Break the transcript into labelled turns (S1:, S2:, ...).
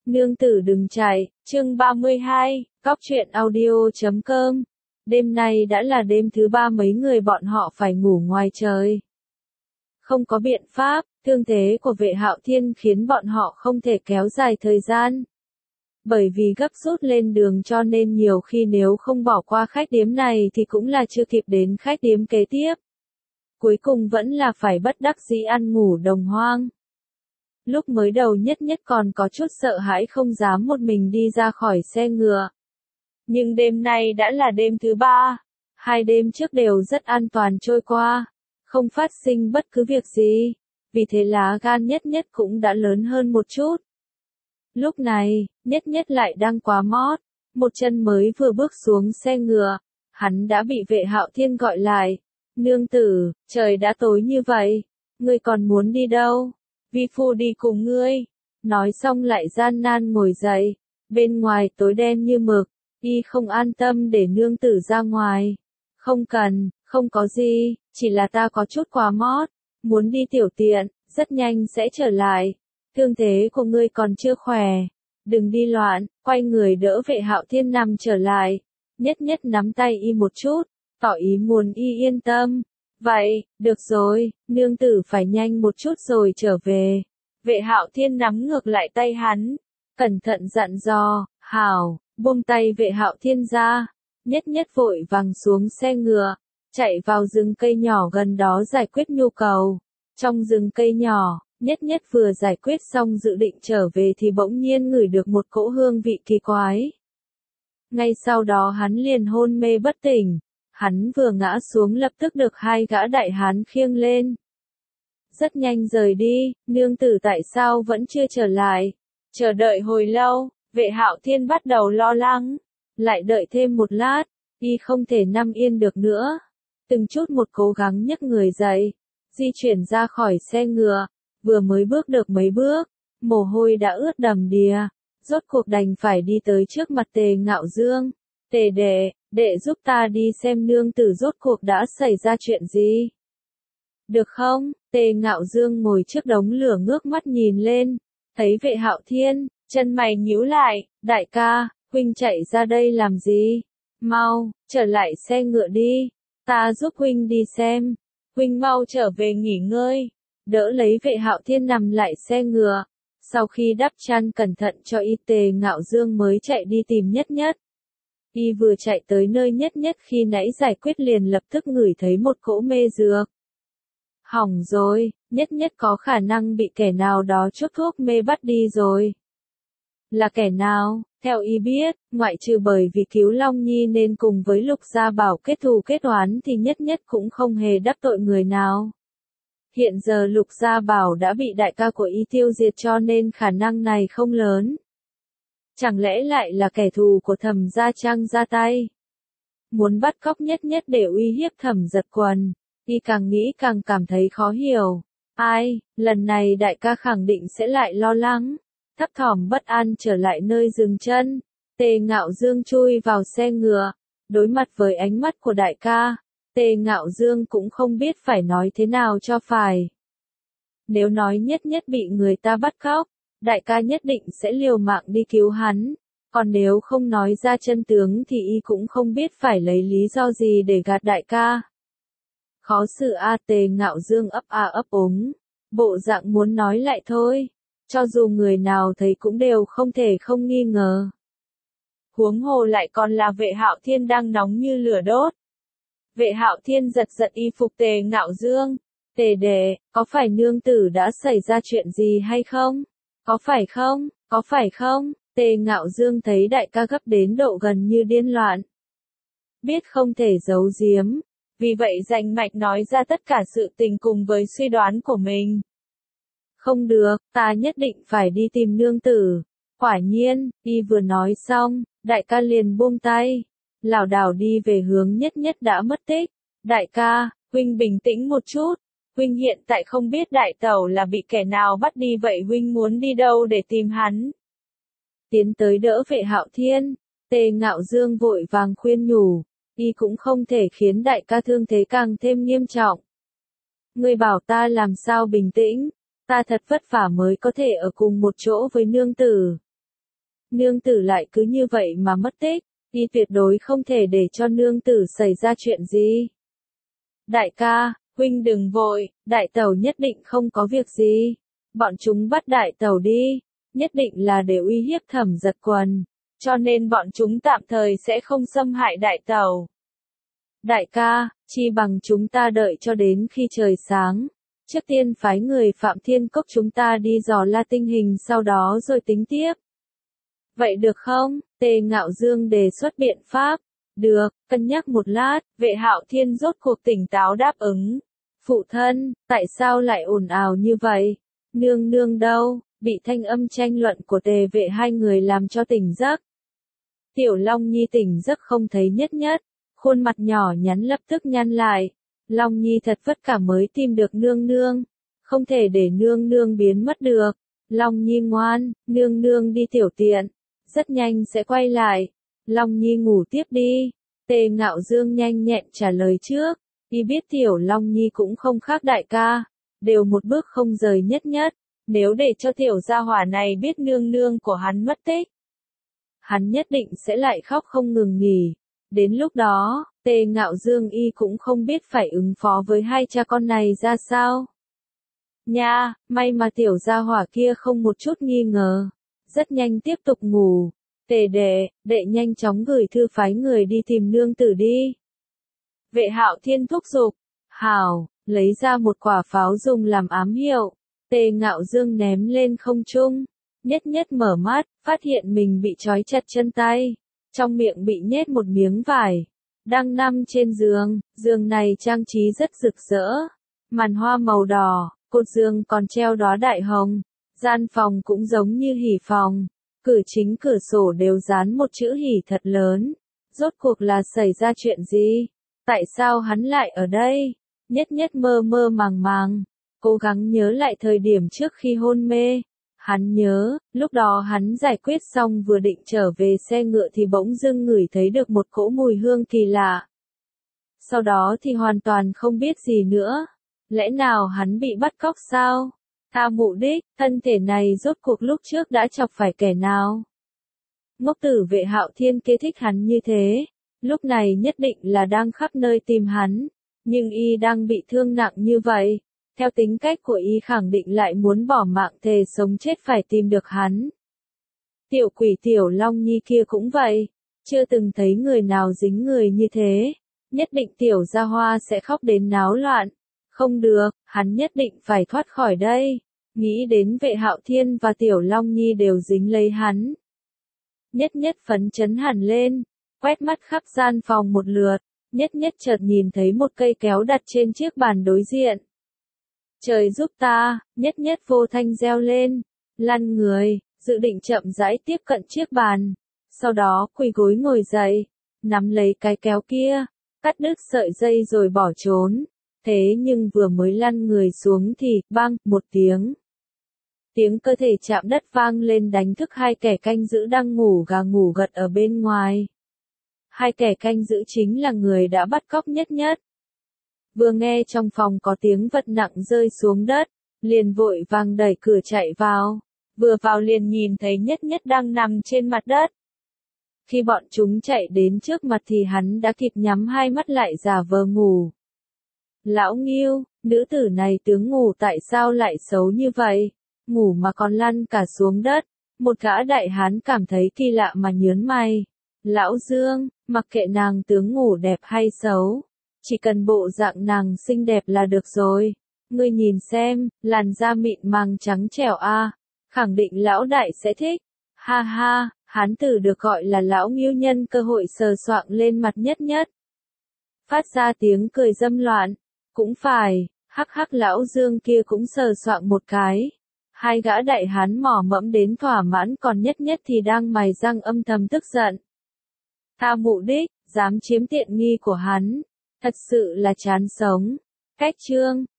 S1: Nương tử đừng chạy, chương 32, cóc truyện audio.com. Đêm nay đã là đêm thứ 3 mấy người bọn họ phải ngủ ngoài trời. Không có biện pháp, thương thế của Vệ Hạo Thiên khiến bọn họ không thể kéo dài thời gian. Bởi vì gấp rút lên đường cho nên nhiều khi nếu không bỏ qua khách điếm này thì cũng là chưa kịp đến khách điếm kế tiếp. Cuối cùng vẫn là phải bất đắc dĩ ăn ngủ đồng hoang. Lúc mới đầu nhất còn có chút sợ hãi không dám một mình đi ra khỏi xe ngựa. Nhưng đêm nay đã là đêm thứ 3, 2 đêm trước đều rất an toàn trôi qua, không phát sinh bất cứ việc gì, vì thế lá gan nhất cũng đã lớn hơn một chút. Lúc này, nhất lại đang quá mót, một chân mới vừa bước xuống xe ngựa, hắn đã bị Vệ Hạo Thiên gọi lại. Nương tử, trời đã tối như vậy, ngươi còn muốn đi đâu? Vi phu đi cùng ngươi. Nói xong lại gian nan ngồi dậy, bên ngoài tối đen như mực, y không an tâm để nương tử ra ngoài. Không cần, không có gì, chỉ là ta có chút quá mót, muốn đi tiểu tiện, rất nhanh sẽ trở lại. Thương thế của ngươi còn chưa khỏe, đừng đi loạn, quay người đỡ Vệ Hạo Thiên nằm trở lại. Nhất nắm tay y một chút, tỏ ý muốn y yên tâm. Vậy, được rồi, nương tử phải nhanh một chút rồi trở về. Vệ Hạo Thiên nắm ngược lại tay hắn, cẩn thận dặn dò, hảo, buông tay Vệ Hạo Thiên ra. Nhất vội vàng xuống xe ngựa, chạy vào rừng cây nhỏ gần đó giải quyết nhu cầu. Trong rừng cây nhỏ, nhất vừa giải quyết xong dự định trở về thì bỗng nhiên ngửi được một cỗ hương vị kỳ quái. Ngay sau đó hắn liền hôn mê bất tỉnh. Hắn vừa ngã xuống lập tức được 2 gã đại hán khiêng lên. Rất nhanh rời đi, nương tử tại sao vẫn chưa trở lại? Chờ đợi hồi lâu, Vệ Hạo Thiên bắt đầu lo lắng. Lại đợi thêm một lát, y không thể nằm yên được nữa. Từng chút một cố gắng nhấc người dậy, di chuyển ra khỏi xe ngựa, vừa mới bước được mấy bước, mồ hôi đã ướt đầm đìa, rốt cuộc đành phải đi tới trước mặt Tề Ngạo Dương. Tề đệ giúp ta đi xem nương tử rốt cuộc đã xảy ra chuyện gì. Được không? Tề Ngạo Dương ngồi trước đống lửa ngước mắt nhìn lên, thấy Vệ Hạo Thiên, chân mày nhíu lại, đại ca, huynh chạy ra đây làm gì? Mau, trở lại xe ngựa đi, ta giúp huynh đi xem, huynh mau trở về nghỉ ngơi. Đỡ lấy Vệ Hạo Thiên nằm lại xe ngựa, sau khi đắp chăn cẩn thận cho y, Tề Ngạo Dương mới chạy đi tìm nhất. Y vừa chạy tới nơi nhất khi nãy giải quyết liền lập tức ngửi thấy một cỗ mê dược. Hỏng rồi, nhất có khả năng bị kẻ nào đó chuốc thuốc mê bắt đi rồi. Là kẻ nào? Theo y biết, ngoại trừ bởi vì cứu Long Nhi nên cùng với Lục Gia Bảo kết thù kết oán thì nhất cũng không hề đắc tội người nào. Hiện giờ Lục Gia Bảo đã bị đại ca của y tiêu diệt cho nên khả năng này không lớn. Chẳng lẽ lại là kẻ thù của Thẩm Gia Trang ra tay? Muốn bắt cóc nhất để uy hiếp Thẩm Giật Quần, y càng nghĩ càng cảm thấy khó hiểu. Ai, lần này đại ca khẳng định sẽ lại lo lắng, thấp thỏm bất an trở lại nơi dừng chân. Tề Ngạo Dương chui vào xe ngựa, đối mặt với ánh mắt của đại ca, Tề Ngạo Dương cũng không biết phải nói thế nào cho phải. Nếu nói nhất bị người ta bắt cóc, đại ca nhất định sẽ liều mạng đi cứu hắn, còn nếu không nói ra chân tướng thì y cũng không biết phải lấy lý do gì để gạt đại ca. Khó xử Tề Ngạo Dương ấp úng, bộ dạng muốn nói lại thôi, cho dù người nào thấy cũng đều không thể không nghi ngờ. Huống hồ lại còn là Vệ Hạo Thiên đang nóng như lửa đốt. Vệ Hạo Thiên giật y phục Tề Ngạo Dương. Tề đệ, có phải nương tử đã xảy ra chuyện gì hay không? Có phải không? Tề Ngạo Dương thấy đại ca gấp đến độ gần như điên loạn. Biết không thể giấu giếm, vì vậy rành mạch nói ra tất cả sự tình cùng với suy đoán của mình. Không được, ta nhất định phải đi tìm nương tử. Quả nhiên, y vừa nói xong, đại ca liền buông tay, lảo đảo đi về hướng nhất đã mất tích. Đại ca, huynh bình tĩnh một chút. Huynh hiện tại không biết đại tẩu là bị kẻ nào bắt đi vậy huynh muốn đi đâu để tìm hắn? Tiến tới đỡ Vệ Hạo Thiên, Tề Ngạo Dương vội vàng khuyên nhủ, y cũng không thể khiến đại ca thương thế càng thêm nghiêm trọng. Ngươi bảo ta làm sao bình tĩnh, ta thật vất vả mới có thể ở cùng một chỗ với nương tử. nương tử lại cứ như vậy mà mất tích, y tuyệt đối không thể để cho nương tử xảy ra chuyện gì. Đại ca, huynh đừng vội, đại tẩu nhất định không có việc gì. Bọn chúng bắt đại tẩu đi, nhất định là để uy hiếp Thẩm Giật Quần, cho nên bọn chúng tạm thời sẽ không xâm hại đại tẩu. Đại ca, chi bằng chúng ta đợi cho đến khi trời sáng. Trước tiên phái người Phạm Thiên Cốc chúng ta đi dò la tình hình sau đó rồi tính tiếp. Vậy được không? Tề Ngạo Dương đề xuất biện pháp. Được, cân nhắc một lát, Vệ Hạo Thiên rốt cuộc tỉnh táo đáp ứng. Phụ thân, tại sao lại ồn ào như vậy? Nương nương đâu? Bị thanh âm tranh luận của Tề Vệ hai người làm cho tỉnh giấc. Tiểu Long Nhi tỉnh giấc không thấy Nhất Nhất, khuôn mặt nhỏ nhắn lập tức nhăn lại. Long Nhi thật vất cả mới tìm được nương nương, không thể để nương nương biến mất được. Long Nhi ngoan, nương nương đi tiểu tiện, rất nhanh sẽ quay lại. Long Nhi ngủ tiếp đi. Tề Ngạo Dương nhanh nhẹn trả lời trước, y biết tiểu Long Nhi cũng không khác đại ca, đều một bước không rời Nhất Nhất, nếu để cho tiểu gia hỏa này biết nương nương của hắn mất tích, hắn nhất định sẽ lại khóc không ngừng nghỉ. Đến lúc đó, Tề Ngạo Dương y cũng không biết phải ứng phó với hai cha con này ra sao. Nha, may mà tiểu gia hỏa kia không một chút nghi ngờ, rất nhanh tiếp tục ngủ. Tề đệ nhanh chóng gửi thư phái người đi tìm nương tử đi. Vệ Hạo Thiên thúc giục. Hảo, lấy ra một quả pháo dùng làm ám hiệu. Tề Ngạo Dương ném lên không trung. Nhất Nhất mở mắt, phát hiện mình bị trói chặt chân tay. Trong miệng bị nhét một miếng vải. Đang nằm trên giường, giường này trang trí rất rực rỡ. Màn hoa màu đỏ, cột giường còn treo đóa đại hồng. Gian phòng cũng giống như hỉ phòng. Cửa chính cửa sổ đều dán một chữ hỉ thật lớn. Rốt cuộc là xảy ra chuyện gì? Tại sao hắn lại ở đây? Nhất Nhất mơ mơ màng màng, cố gắng nhớ lại thời điểm trước khi hôn mê. Hắn nhớ, lúc đó hắn giải quyết xong vừa định trở về xe ngựa thì bỗng dưng ngửi thấy được một cỗ mùi hương kỳ lạ. Sau đó thì hoàn toàn không biết gì nữa. Lẽ nào hắn bị bắt cóc sao? Tha mụ đích, thân thể này rốt cuộc lúc trước đã chọc phải kẻ nào? Ngốc tử Vệ Hạo Thiên kế thích hắn như thế, lúc này nhất định là đang khắp nơi tìm hắn, nhưng y đang bị thương nặng như vậy, theo tính cách của y khẳng định lại muốn bỏ mạng thề sống chết phải tìm được hắn. Tiểu quỷ Tiểu Long Nhi kia cũng vậy, chưa từng thấy người nào dính người như thế, nhất định Tiểu Gia Hoa sẽ khóc đến náo loạn. Không được, hắn nhất định phải thoát khỏi đây. Nghĩ đến Vệ Hạo Thiên và Tiểu Long Nhi đều dính lấy hắn. Nhất Nhất phấn chấn hẳn lên, quét mắt khắp gian phòng một lượt, Nhất Nhất chợt nhìn thấy một cây kéo đặt trên chiếc bàn đối diện. Trời giúp ta, Nhất Nhất vô thanh reo lên, lăn người, dự định chậm rãi tiếp cận chiếc bàn, sau đó quỳ gối ngồi dậy, nắm lấy cái kéo kia, cắt đứt sợi dây rồi bỏ trốn. Thế nhưng vừa mới lăn người xuống thì, bang, một tiếng. Tiếng cơ thể chạm đất vang lên đánh thức hai kẻ canh giữ đang ngủ gà ngủ gật ở bên ngoài. Hai kẻ canh giữ chính là người đã bắt cóc Nhất Nhất. Vừa nghe trong phòng có tiếng vật nặng rơi xuống đất, liền vội vàng đẩy cửa chạy vào. Vừa vào liền nhìn thấy Nhất Nhất đang nằm trên mặt đất. Khi bọn chúng chạy đến trước mặt thì hắn đã kịp nhắm hai mắt lại giả vờ ngủ. Lão Nghiêu, nữ tử này tướng ngủ tại sao lại xấu như vậy? Ngủ mà còn lăn cả xuống đất. Một gã đại hán cảm thấy kỳ lạ mà nhớn mày. Lão Dương, mặc kệ nàng tướng ngủ đẹp hay xấu, chỉ cần bộ dạng nàng xinh đẹp là được rồi. Ngươi nhìn xem, làn da mịn màng trắng trẻo a, khẳng định lão đại sẽ thích. Ha ha, hán tử được gọi là Lão Nghiêu nhân cơ hội sờ soạng lên mặt Nhất Nhất. Phát ra tiếng cười dâm loạn. Cũng phải, hắc hắc Lão Dương kia cũng sờ soạng một cái. Hai gã đại hán mỏ mẫm đến thỏa mãn, còn Nhất Nhất thì đang mài răng âm thầm tức giận. Tha mụ đích, dám chiếm tiện nghi của hắn, thật sự là chán sống. Cách chương